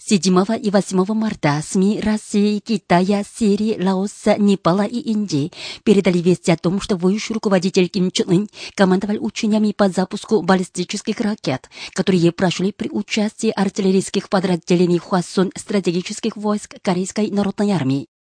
7 и 8 марта СМИ России, Китая, Сирии, Лаоса, Непала и Индии передали вести о том, что высший руководитель Ким Чен Ын командовал учениями по запуску баллистических ракет, которые прошли при участии артиллерийских подразделений Хвасон стратегических войск Корейской народной армии.